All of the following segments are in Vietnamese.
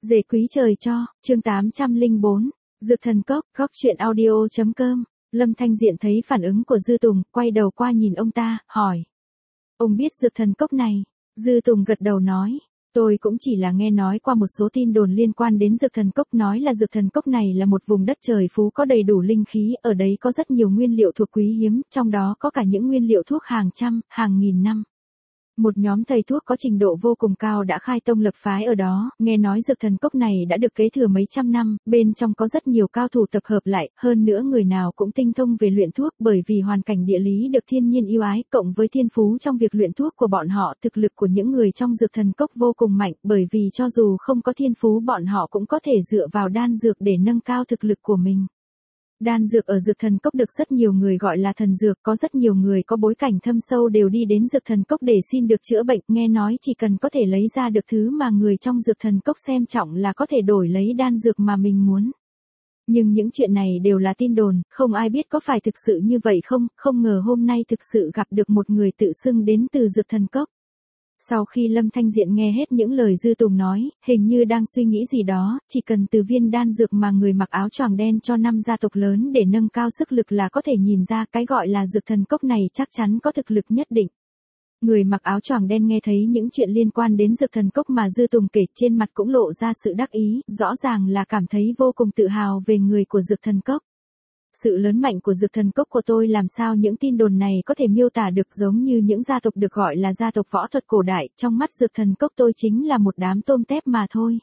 Dề quý trời cho, chương 804, Dược Thần Cốc, góc chuyện audio.com. Lâm Thanh Diện thấy phản ứng của Dư Tùng, quay đầu qua nhìn ông ta, hỏi. Ông biết Dược Thần Cốc này? Dư Tùng gật đầu nói. Tôi cũng chỉ là nghe nói qua một số tin đồn liên quan đến Dược Thần Cốc, nói là Dược Thần Cốc này là một vùng đất trời phú có đầy đủ linh khí, ở đấy có rất nhiều nguyên liệu thuộc quý hiếm, trong đó có cả những nguyên liệu thuốc hàng trăm, hàng nghìn năm. Một nhóm thầy thuốc có trình độ vô cùng cao đã khai tông lập phái ở đó, nghe nói Dược Thần Cốc này đã được kế thừa mấy trăm năm, bên trong có rất nhiều cao thủ tập hợp lại, hơn nữa người nào cũng tinh thông về luyện thuốc, bởi vì hoàn cảnh địa lý được thiên nhiên ưu ái, cộng với thiên phú trong việc luyện thuốc của bọn họ, thực lực của những người trong Dược Thần Cốc vô cùng mạnh, bởi vì cho dù không có thiên phú bọn họ cũng có thể dựa vào đan dược để nâng cao thực lực của mình. Đan dược ở Dược Thần Cốc được rất nhiều người gọi là thần dược, có rất nhiều người có bối cảnh thâm sâu đều đi đến Dược Thần Cốc để xin được chữa bệnh, nghe nói chỉ cần có thể lấy ra được thứ mà người trong Dược Thần Cốc xem trọng là có thể đổi lấy đan dược mà mình muốn. Nhưng những chuyện này đều là tin đồn, không ai biết có phải thực sự như vậy không, không ngờ hôm nay thực sự gặp được một người tự xưng đến từ Dược Thần Cốc. Sau khi Lâm Thanh Diện nghe hết những lời Dư Tùng nói, hình như đang suy nghĩ gì đó, chỉ cần từ viên đan dược mà người mặc áo choàng đen cho 5 gia tộc lớn để nâng cao sức lực là có thể nhìn ra cái gọi là Dược Thần Cốc này chắc chắn có thực lực nhất định. Người mặc áo choàng đen nghe thấy những chuyện liên quan đến Dược Thần Cốc mà Dư Tùng kể, trên mặt cũng lộ ra sự đắc ý, rõ ràng là cảm thấy vô cùng tự hào về người của Dược Thần Cốc. Sự lớn mạnh của Dược Thần Cốc của tôi làm sao những tin đồn này có thể miêu tả được, giống như những gia tộc được gọi là gia tộc võ thuật cổ đại, trong mắt Dược Thần Cốc tôi chính là một đám tôm tép mà thôi.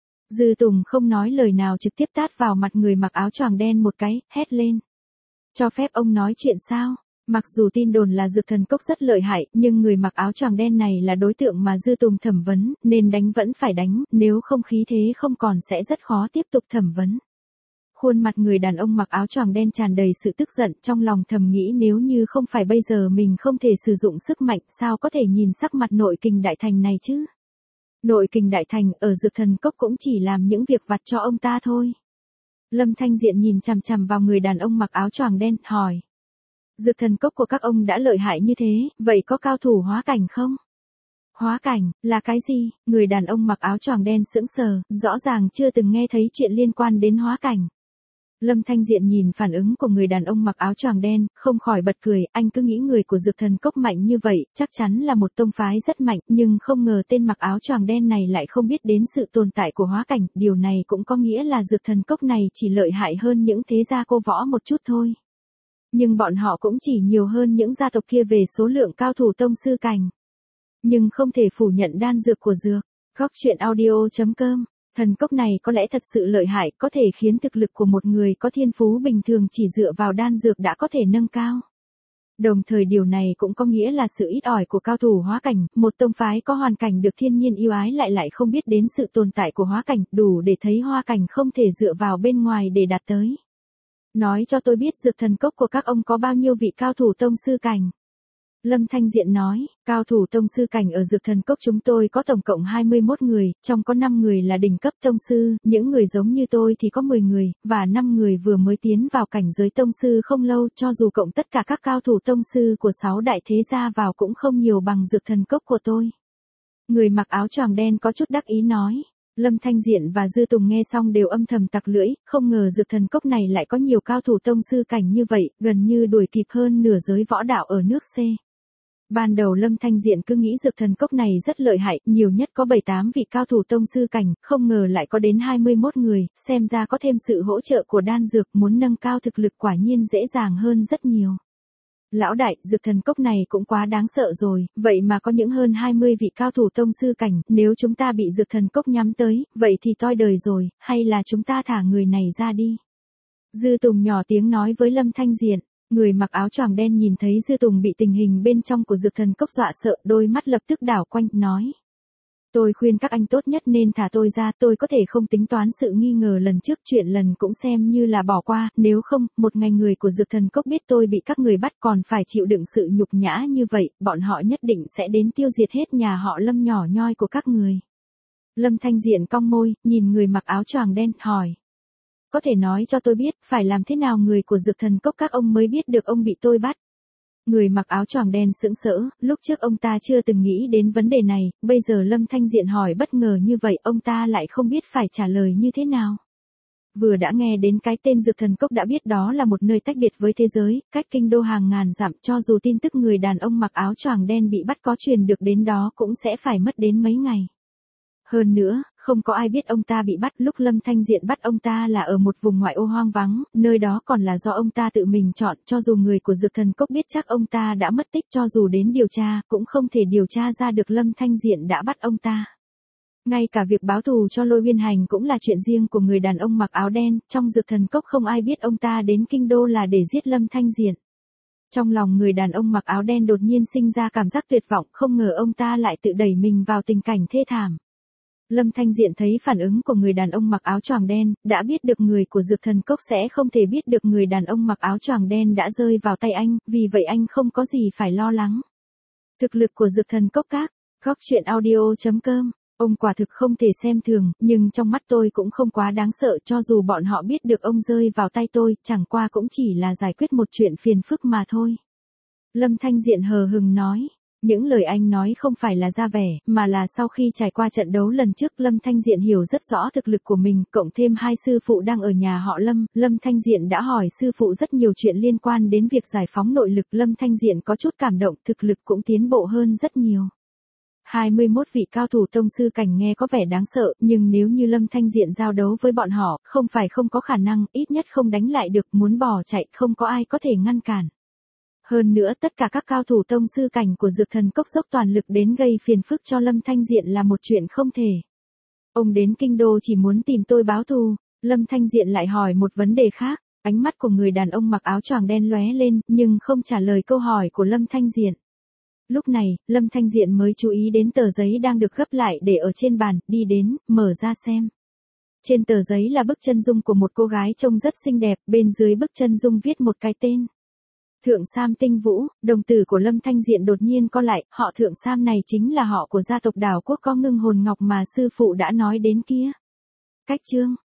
Dư Tùng không nói lời nào trực tiếp tát vào mặt người mặc áo choàng đen một cái, hét lên. Cho phép ông nói chuyện sao? Mặc dù tin đồn là Dược Thần Cốc rất lợi hại, nhưng người mặc áo choàng đen này là đối tượng mà Dư Tùng thẩm vấn, nên đánh vẫn phải đánh, nếu không khí thế không còn sẽ rất khó tiếp tục thẩm vấn. Khuôn mặt người đàn ông mặc áo choàng đen tràn đầy sự tức giận, trong lòng thầm nghĩ nếu như không phải bây giờ mình không thể sử dụng sức mạnh, sao có thể nhìn sắc mặt nội kình đại thành này chứ? Nội kình đại thành ở Dược Thần Cốc cũng chỉ làm những việc vặt cho ông ta thôi. Lâm Thanh Diện nhìn chằm chằm vào người đàn ông mặc áo choàng đen, hỏi. Dược Thần Cốc của các ông đã lợi hại như thế, vậy có cao thủ hóa cảnh không? Hóa cảnh, là cái gì? Người đàn ông mặc áo choàng đen sững sờ, rõ ràng chưa từng nghe thấy chuyện liên quan đến hóa cảnh. Lâm Thanh Diện nhìn phản ứng của người đàn ông mặc áo choàng đen, không khỏi bật cười, anh cứ nghĩ người của Dược Thần Cốc mạnh như vậy, chắc chắn là một tông phái rất mạnh, nhưng không ngờ tên mặc áo choàng đen này lại không biết đến sự tồn tại của hóa cảnh, điều này cũng có nghĩa là Dược Thần Cốc này chỉ lợi hại hơn những thế gia cô võ một chút thôi. Nhưng bọn họ cũng chỉ nhiều hơn những gia tộc kia về số lượng cao thủ tông sư cảnh. Nhưng không thể phủ nhận đan dược của Dược. Góc chuyện audio.com. Thần cốc này có lẽ thật sự lợi hại, có thể khiến thực lực của một người có thiên phú bình thường chỉ dựa vào đan dược đã có thể nâng cao. Đồng thời điều này cũng có nghĩa là sự ít ỏi của cao thủ hóa cảnh, một tông phái có hoàn cảnh được thiên nhiên ưu ái lại không biết đến sự tồn tại của hóa cảnh, đủ để thấy hóa cảnh không thể dựa vào bên ngoài để đạt tới. Nói cho tôi biết Dược Thần Cốc của các ông có bao nhiêu vị cao thủ tông sư cảnh. Lâm Thanh Diện nói, cao thủ tông sư cảnh ở Dược Thần Cốc chúng tôi có tổng cộng 21 người, trong có 5 người là đỉnh cấp tông sư, những người giống như tôi thì có 10 người, và 5 người vừa mới tiến vào cảnh giới tông sư không lâu, cho dù cộng tất cả các cao thủ tông sư của 6 đại thế gia vào cũng không nhiều bằng Dược Thần Cốc của tôi. Người mặc áo choàng đen có chút đắc ý nói. Lâm Thanh Diện và Dư Tùng nghe xong đều âm thầm tặc lưỡi, không ngờ Dược Thần Cốc này lại có nhiều cao thủ tông sư cảnh như vậy, gần như đuổi kịp hơn nửa giới võ đạo ở nước C. Ban đầu Lâm Thanh Diện cứ nghĩ Dược Thần Cốc này rất lợi hại, nhiều nhất có 7-8 vị cao thủ tông sư cảnh, không ngờ lại có đến 21 người, xem ra có thêm sự hỗ trợ của đan dược, muốn nâng cao thực lực quả nhiên dễ dàng hơn rất nhiều. Lão đại, Dược Thần Cốc này cũng quá đáng sợ rồi, vậy mà có những hơn 20 vị cao thủ tông sư cảnh, nếu chúng ta bị Dược Thần Cốc nhắm tới, vậy thì toi đời rồi, hay là chúng ta thả người này ra đi. Dư Tùng nhỏ tiếng nói với Lâm Thanh Diện. Người mặc áo choàng đen nhìn thấy Dư Tùng bị tình hình bên trong của Dược Thần Cốc dọa sợ, đôi mắt lập tức đảo quanh, nói. Tôi khuyên các anh tốt nhất nên thả tôi ra, tôi có thể không tính toán sự nghi ngờ lần trước, chuyện lần cũng xem như là bỏ qua, nếu không, một ngày người của Dược Thần Cốc biết tôi bị các người bắt còn phải chịu đựng sự nhục nhã như vậy, bọn họ nhất định sẽ đến tiêu diệt hết nhà họ Lâm nhỏ nhoi của các người. Lâm Thanh Diện cong môi, nhìn người mặc áo choàng đen, hỏi. Có thể nói cho tôi biết, phải làm thế nào người của Dược Thần Cốc các ông mới biết được ông bị tôi bắt? Người mặc áo choàng đen sững sỡ, lúc trước ông ta chưa từng nghĩ đến vấn đề này, bây giờ Lâm Thanh Diện hỏi bất ngờ như vậy ông ta lại không biết phải trả lời như thế nào. Vừa đã nghe đến cái tên Dược Thần Cốc đã biết đó là một nơi tách biệt với thế giới, cách kinh đô hàng ngàn dặm, cho dù tin tức người đàn ông mặc áo choàng đen bị bắt có truyền được đến đó cũng sẽ phải mất đến mấy ngày. Hơn nữa, không có ai biết ông ta bị bắt, lúc Lâm Thanh Diện bắt ông ta là ở một vùng ngoại ô hoang vắng, nơi đó còn là do ông ta tự mình chọn, cho dù người của Dược Thần Cốc biết chắc ông ta đã mất tích, cho dù đến điều tra, cũng không thể điều tra ra được Lâm Thanh Diện đã bắt ông ta. Ngay cả việc báo thù cho Lôi Uyên Hành cũng là chuyện riêng của người đàn ông mặc áo đen, trong Dược Thần Cốc không ai biết ông ta đến kinh đô là để giết Lâm Thanh Diện. Trong lòng người đàn ông mặc áo đen đột nhiên sinh ra cảm giác tuyệt vọng, không ngờ ông ta lại tự đẩy mình vào tình cảnh thê thảm. Lâm Thanh Diện thấy phản ứng của người đàn ông mặc áo choàng đen, đã biết được người của Dược Thần Cốc sẽ không thể biết được người đàn ông mặc áo choàng đen đã rơi vào tay anh, vì vậy anh không có gì phải lo lắng. Thực lực của Dược Thần Cốc các, góc truyện audio.com, ông quả thực không thể xem thường, nhưng trong mắt tôi cũng không quá đáng sợ, cho dù bọn họ biết được ông rơi vào tay tôi, chẳng qua cũng chỉ là giải quyết một chuyện phiền phức mà thôi. Lâm Thanh Diện hờ hững nói. Những lời anh nói không phải là ra vẻ, mà là sau khi trải qua trận đấu lần trước Lâm Thanh Diện hiểu rất rõ thực lực của mình, cộng thêm hai sư phụ đang ở nhà họ Lâm, Lâm Thanh Diện đã hỏi sư phụ rất nhiều chuyện liên quan đến việc giải phóng nội lực, Lâm Thanh Diện có chút cảm động, thực lực cũng tiến bộ hơn rất nhiều. 21 vị cao thủ tông sư cảnh nghe có vẻ đáng sợ, nhưng nếu như Lâm Thanh Diện giao đấu với bọn họ, không phải không có khả năng, ít nhất không đánh lại được, muốn bỏ chạy, không có ai có thể ngăn cản. Hơn nữa tất cả các cao thủ tông sư cảnh của Dược Thần Cốc dốc toàn lực đến gây phiền phức cho Lâm Thanh Diện là một chuyện không thể. Ông đến kinh đô chỉ muốn tìm tôi báo thù, Lâm Thanh Diện lại hỏi một vấn đề khác, ánh mắt của người đàn ông mặc áo choàng đen lóe lên, nhưng không trả lời câu hỏi của Lâm Thanh Diện. Lúc này, Lâm Thanh Diện mới chú ý đến tờ giấy đang được gấp lại để ở trên bàn, đi đến, mở ra xem. Trên tờ giấy là bức chân dung của một cô gái trông rất xinh đẹp, bên dưới bức chân dung viết một cái tên. Thượng Sam Tinh Vũ, đồng tử của Lâm Thanh Diện đột nhiên co lại, họ Thượng Sam này chính là họ của gia tộc Đảo Quốc có ngưng hồn ngọc mà sư phụ đã nói đến kia. Cách chương